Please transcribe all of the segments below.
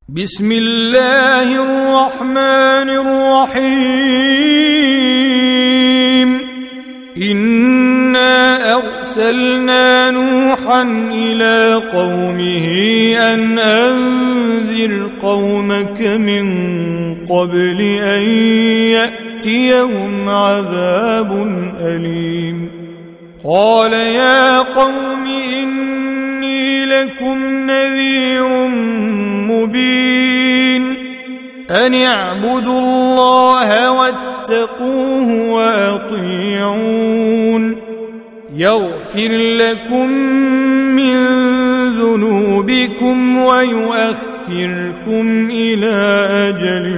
بسم الله الرحمن الرحيم إنا أرسلنا نوحا إلى قومه أن أنذر قومك من قبل أن يأتيهم عذاب أليم قال يا قوم إني لكم نذير مبين أن اعبدوا الله واتقوه وأطيعون يغفر لكم من ذنوبكم ويؤخركم إلى أجل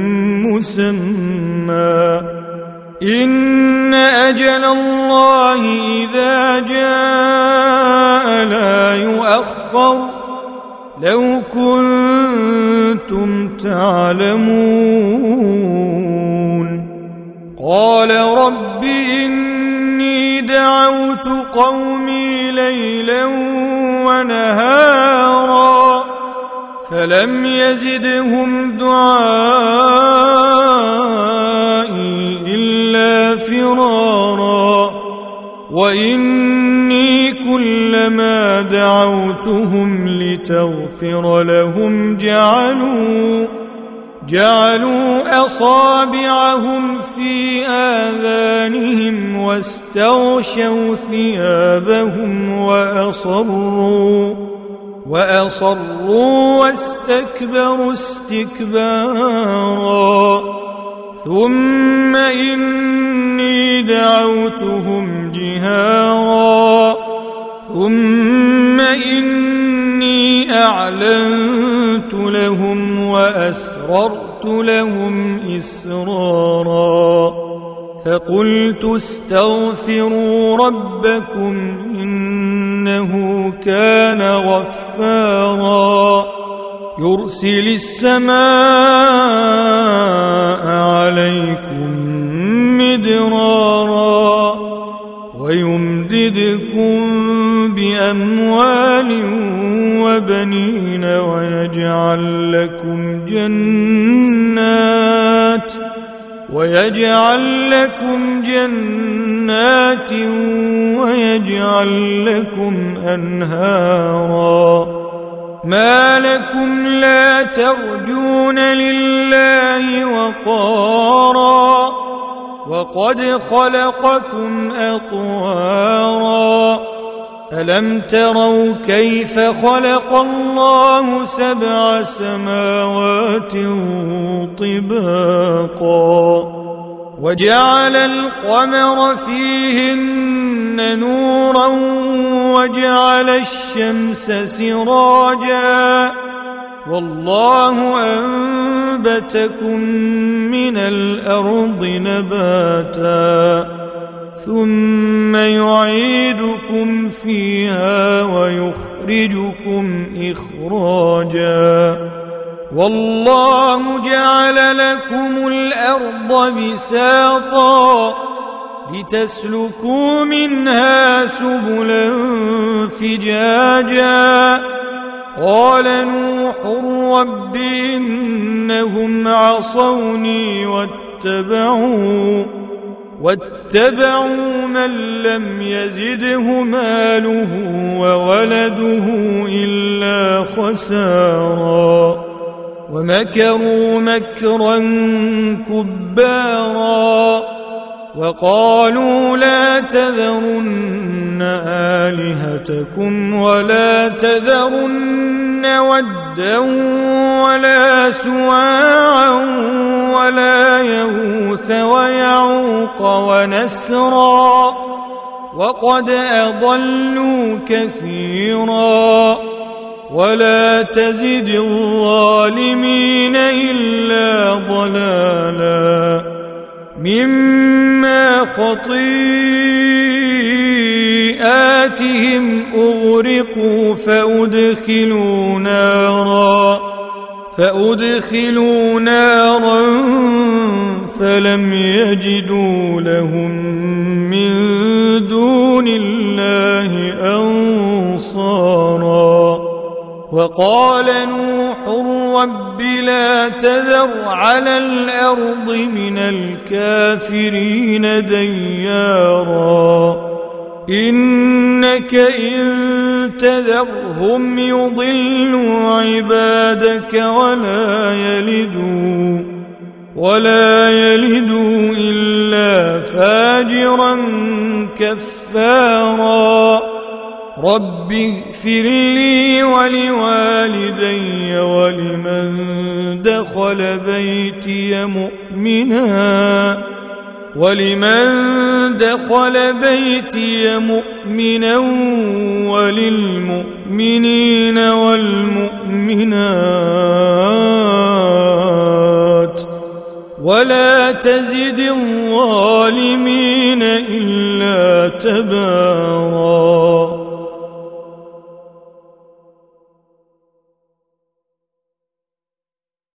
مسمى إن أجل الله إذا جاء لا يؤخر لو كنتم تعلمون قال رب إني دعوت قومي ليلا ونهارا فلم يزدهم دعائي إلا فرارا وإني كلما دعوتهم لتغفر لهم جعلوا أصابعهم في آذانهم واستغشوا ثيابهم وأصروا واستكبروا استكبارا ثم إني دعوتهم جهارا ثم إني أعلنت لهم وأسررت لهم إسرارا فقلت استغفروا ربكم إنه كان غفارا يرسل السماء عليكم مدرارا ويمددكم بأموال وبنين ويجعل لكم جنات ويجعل لكم أنهارا ما لكم لا ترجون لله وقارا وقد خلقكم أطوارا ألم تروا كيف خلق الله 7 سماوات طباقا وجعل القمر فيهن نورا وجعل الشمس سراجا والله أنبتكم من الأرض نباتا ثم يعيدكم فيها ويخرجكم إخراجا والله جعل لكم الأرض بساطا لتسلكوا منها سبلا فجاجا قال نوح رب إنهم عصوني واتبعوا من لم يزده ماله وولده إلا خسارا ومكروا مكرا كبارا وقالوا لا تذرن آلهتكم ولا تذرن ودا ولا سواعا ولا يغوث ويعوق ونسرا وقد أضلوا كثيرا ولا تزد الظالمين إلا ضلالا مما خطيئاتهم أغرقوا فأدخلوا نارا فلم يجدوا لهم من دون الله أنصارا وقال نوح رب لا تذر على الأرض من الكافرين ديارا إنك إن تذرهم يضلوا عبادك ولا يلدوا إلا فاجرا كفارا رب اغفر لي ولوالدي ولمن دخل بيتي مؤمنا وللمؤمنين والمؤمنات ولا تزد الظالمين إلا تبارا